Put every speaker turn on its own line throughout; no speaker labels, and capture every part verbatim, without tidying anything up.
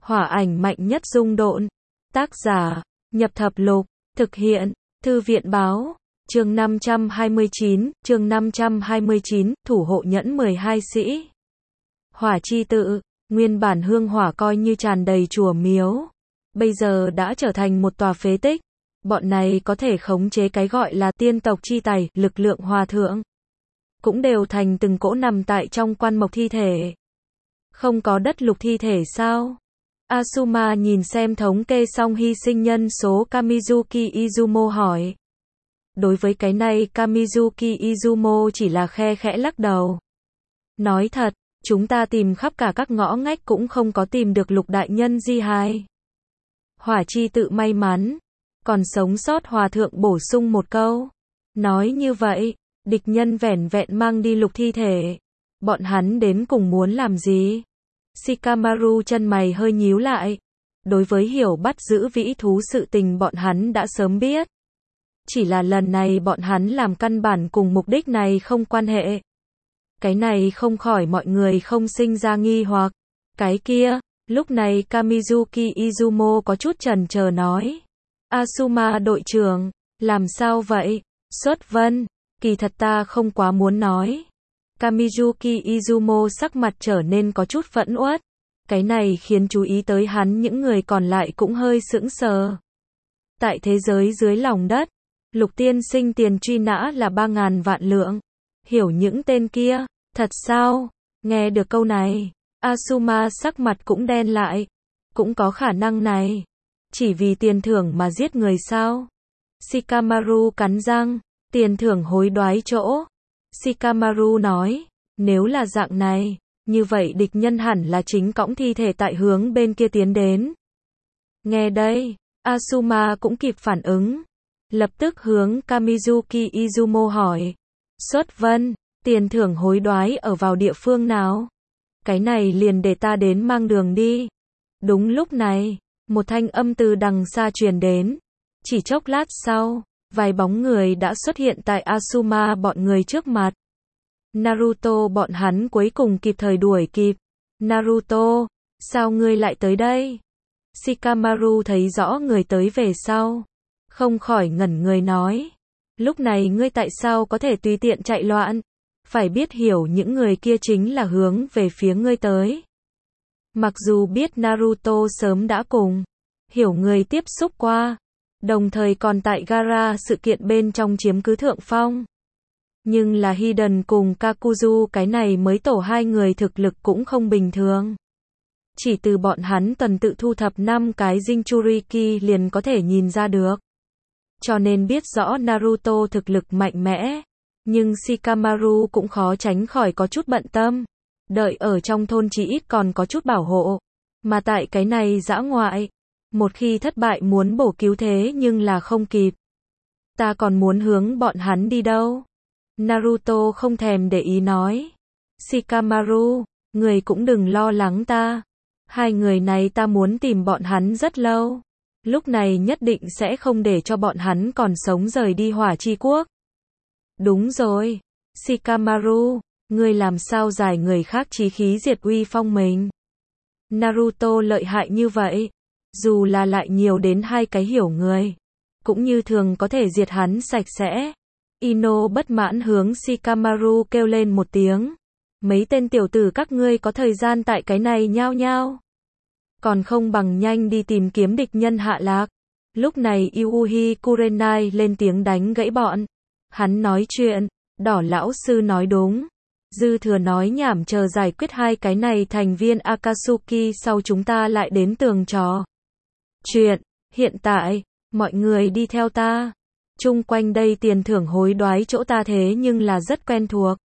Hỏa ảnh mạnh nhất dung độn. Tác giả, Nhập Thập Lục, thực hiện, Thư viện báo. Chương năm trăm hai mươi chín, chương năm trăm hai mươi chín, thủ hộ nhẫn mười hai sĩ. Hỏa chi tự, nguyên bản hương hỏa coi như tràn đầy chùa miếu, bây giờ đã trở thành một tòa phế tích. Bọn này có thể khống chế cái gọi là tiên tộc chi tài, lực lượng hòa thượng, cũng đều thành từng cỗ nằm tại trong quan mộc thi thể. Không có đất lục thi thể sao? Asuma nhìn xem thống kê xong hy sinh nhân số, Kamizuki Izumo hỏi. Đối với cái này Kamizuki Izumo chỉ là khe khẽ lắc đầu. Nói thật, chúng ta tìm khắp cả các ngõ ngách cũng không có tìm được lục đại nhân di hài. Hỏa chi tự may mắn còn sống sót hòa thượng bổ sung một câu. Nói như vậy, địch nhân vẻn vẹn mang đi lục thi thể. Bọn hắn đến cùng muốn làm gì? Shikamaru chân mày hơi nhíu lại. Đối với hiểu bắt giữ vĩ thú sự tình bọn hắn đã sớm biết. Chỉ là lần này bọn hắn làm căn bản cùng mục đích này không quan hệ. Cái này không khỏi mọi người không sinh ra nghi hoặc. Cái kia, lúc này Kamizuki Izumo có chút chần chờ nói. Asuma đội trưởng, làm sao vậy? Xuất vân, kỳ thật ta không quá muốn nói. Kamizuki Izumo sắc mặt trở nên có chút phẫn uất. Cái này khiến chú ý tới hắn những người còn lại cũng hơi sững sờ. Tại thế giới dưới lòng đất, Lục tiên sinh tiền truy nã là ba ngàn vạn lượng. Hiểu những tên kia, thật sao? Nghe được câu này, Asuma sắc mặt cũng đen lại. Cũng có khả năng này. Chỉ vì tiền thưởng mà giết người sao? Shikamaru cắn răng, tiền thưởng hối đoái chỗ. Shikamaru nói, nếu là dạng này, như vậy địch nhân hẳn là chính cõng thi thể tại hướng bên kia tiến đến. Nghe đây, Asuma cũng kịp phản ứng. Lập tức hướng Kamizuki Izumo hỏi. Xuất vân, tiền thưởng hối đoái ở vào địa phương nào? Cái này liền để ta đến mang đường đi. Đúng lúc này, một thanh âm từ đằng xa truyền đến. Chỉ chốc lát sau, vài bóng người đã xuất hiện tại Asuma bọn người trước mặt. Naruto bọn hắn cuối cùng kịp thời đuổi kịp. Naruto, sao ngươi lại tới đây? Shikamaru thấy rõ người tới về sau, không khỏi ngẩn người nói. Lúc này ngươi tại sao có thể tùy tiện chạy loạn? Phải biết hiểu những người kia chính là hướng về phía ngươi tới. Mặc dù biết Naruto sớm đã cùng hiểu người tiếp xúc qua, đồng thời còn tại Gaara sự kiện bên trong chiếm cứ thượng phong. Nhưng là Hiden cùng Kakuzu cái này mới tổ hai người thực lực cũng không bình thường. Chỉ từ bọn hắn tuần tự thu thập năm cái Jinchuriki liền có thể nhìn ra được. Cho nên biết rõ Naruto thực lực mạnh mẽ. Nhưng Shikamaru cũng khó tránh khỏi có chút bận tâm. Đợi ở trong thôn chỉ ít còn có chút bảo hộ. Mà tại cái này dã ngoại, một khi thất bại muốn bổ cứu thế nhưng là không kịp. Ta còn muốn hướng bọn hắn đi đâu? Naruto không thèm để ý nói. Shikamaru, người cũng đừng lo lắng ta. Hai người này ta muốn tìm bọn hắn rất lâu. Lúc này nhất định sẽ không để cho bọn hắn còn sống rời đi Hỏa Chi Quốc. Đúng rồi. Shikamaru, ngươi làm sao giải người khác chí khí diệt uy phong mình? Naruto lợi hại như vậy. Dù là lại nhiều đến hai cái hiểu người, cũng như thường có thể diệt hắn sạch sẽ. Ino bất mãn hướng Shikamaru kêu lên một tiếng. Mấy tên tiểu tử các ngươi có thời gian tại cái này nhao nhao. Còn không bằng nhanh đi tìm kiếm địch nhân hạ lạc. Lúc này Yuuhi Kurenai lên tiếng đánh gãy bọn. Hắn nói chuyện, đỏ lão sư nói đúng. Dư thừa nói nhảm chờ giải quyết hai cái này thành viên Akatsuki sau chúng ta lại đến tường trò. Chuyện, hiện tại, mọi người đi theo ta. Chung quanh đây tiền thưởng hối đoái chỗ ta thế nhưng là rất quen thuộc.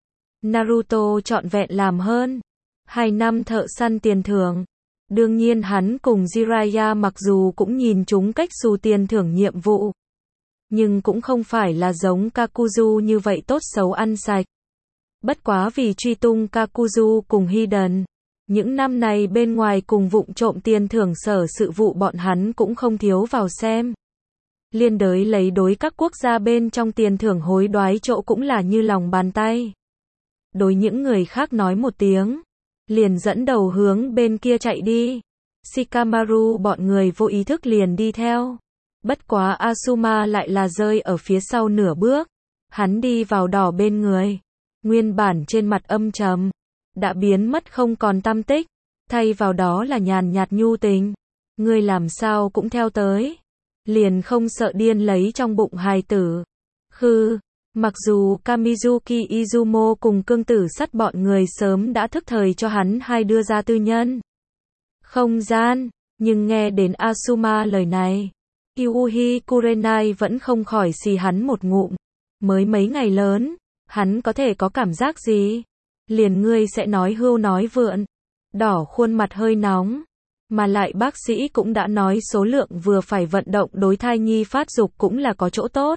Naruto trọn vẹn làm hơn hai năm thợ săn tiền thưởng. Đương nhiên hắn cùng Jiraiya mặc dù cũng nhìn chúng cách xù tiền thưởng nhiệm vụ. Nhưng cũng không phải là giống Kakuzu như vậy tốt xấu ăn sạch. Bất quá vì truy tung Kakuzu cùng Hiden. Những năm này bên ngoài cùng vụng trộm tiền thưởng sở sự vụ bọn hắn cũng không thiếu vào xem. Liên đới lấy đối các quốc gia bên trong tiền thưởng hối đoái chỗ cũng là như lòng bàn tay. Đối những người khác nói một tiếng, liền dẫn đầu hướng bên kia chạy đi. Shikamaru bọn người vô ý thức liền đi theo. Bất quá Asuma lại là rơi ở phía sau nửa bước. Hắn đi vào đỏ bên người. Nguyên bản trên mặt âm trầm, đã biến mất không còn tăm tích. Thay vào đó là nhàn nhạt nhu tình. Ngươi làm sao cũng theo tới. Liền không sợ điên lấy trong bụng hài tử. Khư. Mặc dù Kamizuki Izumo cùng cương tử sắt bọn người sớm đã thức thời cho hắn hai đưa ra tư nhân không gian, nhưng nghe đến Asuma lời này, Kyuuhi Kurenai vẫn không khỏi xì hắn một ngụm. Mới mấy ngày lớn, hắn có thể có cảm giác gì? Liền ngươi sẽ nói hưu nói vượn. Đỏ khuôn mặt hơi nóng. Mà lại bác sĩ cũng đã nói số lượng vừa phải vận động đối thai nhi phát dục cũng là có chỗ tốt.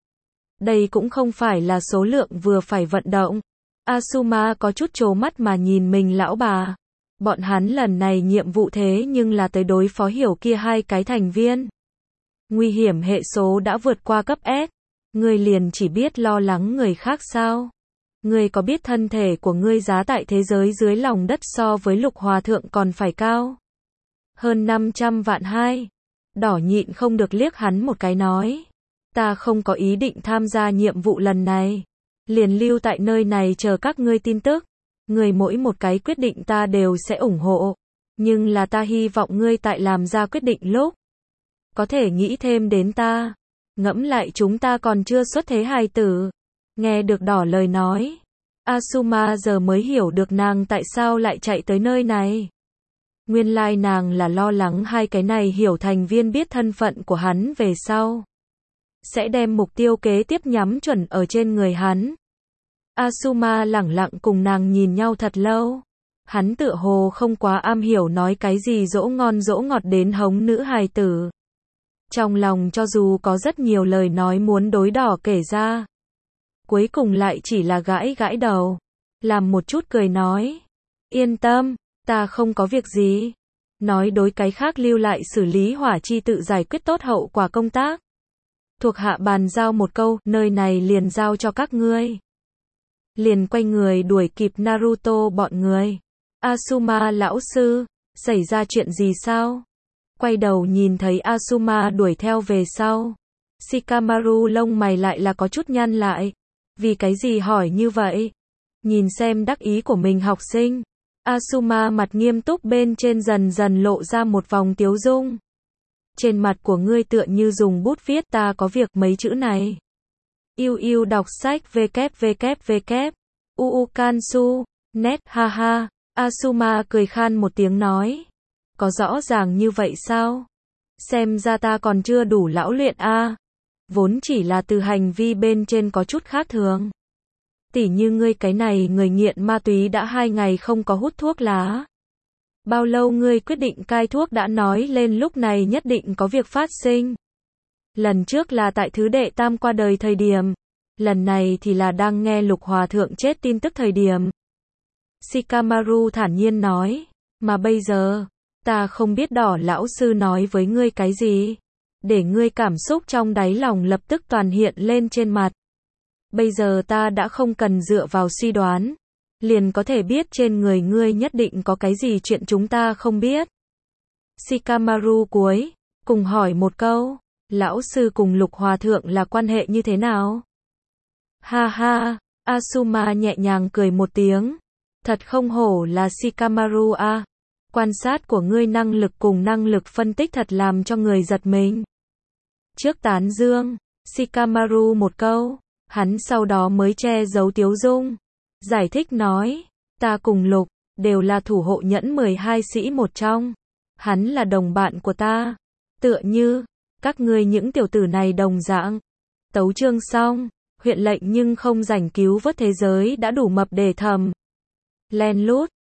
Đây cũng không phải là số lượng vừa phải vận động. Asuma có chút trố mắt mà nhìn mình lão bà. Bọn hắn lần này nhiệm vụ thế nhưng là tới đối phó hiểu kia hai cái thành viên. Nguy hiểm hệ số đã vượt qua cấp S. Ngươi liền chỉ biết lo lắng người khác sao? Ngươi có biết thân thể của ngươi giá tại thế giới dưới lòng đất so với Lục Hòa Thượng còn phải cao? Hơn năm trăm vạn hai. Đỏ nhịn không được liếc hắn một cái nói. Ta không có ý định tham gia nhiệm vụ lần này. Liền lưu tại nơi này chờ các ngươi tin tức. Ngươi mỗi một cái quyết định ta đều sẽ ủng hộ. Nhưng là ta hy vọng ngươi tại làm ra quyết định lúc. Có thể nghĩ thêm đến ta. Ngẫm lại chúng ta còn chưa xuất thế hài tử. Nghe được đỏ lời nói. Asuma giờ mới hiểu được nàng tại sao lại chạy tới nơi này. Nguyên lai nàng là lo lắng hai cái này hiểu thành viên biết thân phận của hắn về sau. Sẽ đem mục tiêu kế tiếp nhắm chuẩn ở trên người hắn. Asuma lẳng lặng cùng nàng nhìn nhau thật lâu. Hắn tựa hồ không quá am hiểu nói cái gì dỗ ngon dỗ ngọt đến hống nữ hài tử. Trong lòng cho dù có rất nhiều lời nói muốn đối đỏ kể ra. Cuối cùng lại chỉ là gãi gãi đầu. Làm một chút cười nói. Yên tâm, ta không có việc gì. Nói đối cái khác lưu lại xử lý hỏa chi tự giải quyết tốt hậu quả công tác. Thuộc hạ bàn giao một câu, nơi này liền giao cho các ngươi. Liền quay người đuổi kịp Naruto bọn người. Asuma lão sư, xảy ra chuyện gì sao? Quay đầu nhìn thấy Asuma đuổi theo về sau. Shikamaru lông mày lại là có chút nhăn lại. Vì cái gì hỏi như vậy? Nhìn xem đắc ý của mình học sinh. Asuma mặt nghiêm túc bên trên dần dần lộ ra một vòng tiếu dung. Trên mặt của ngươi tựa như dùng bút viết ta có việc mấy chữ này. Yêu yêu đọc sách www. Uu Kansu. Net ha ha. Asuma cười khan một tiếng nói. Có rõ ràng như vậy sao? Xem ra ta còn chưa đủ lão luyện a. À. Vốn chỉ là từ hành vi bên trên có chút khác thường. Tỉ như ngươi cái này người nghiện ma túy đã hai ngày không có hút thuốc lá. Bao lâu ngươi quyết định cai thuốc đã nói lên lúc này nhất định có việc phát sinh. Lần trước là tại thứ đệ tam qua đời thời điểm. Lần này thì là đang nghe Lục Hòa Thượng chết tin tức thời điểm. Shikamaru thản nhiên nói. Mà bây giờ, ta không biết đỏ lão sư nói với ngươi cái gì. Để ngươi cảm xúc trong đáy lòng lập tức toàn hiện lên trên mặt. Bây giờ ta đã không cần dựa vào suy đoán. Liền có thể biết trên người ngươi nhất định có cái gì chuyện chúng ta không biết. Shikamaru cuối, cùng hỏi một câu. Lão sư cùng Lục Hòa Thượng là quan hệ như thế nào? Ha ha, Asuma nhẹ nhàng cười một tiếng. Thật không hổ là Shikamaru a. Quan sát của ngươi năng lực cùng năng lực phân tích thật làm cho người giật mình. Trước tán dương, Shikamaru một câu, hắn sau đó mới che giấu tiếu dung. Giải thích nói, ta cùng Lục, đều là thủ hộ nhẫn mười hai sĩ một trong. Hắn là đồng bạn của ta. Tựa như, các ngươi những tiểu tử này đồng dạng. Tấu chương xong, huyện lệnh nhưng không rảnh cứu vớt thế giới đã đủ mập để thầm. Len lút.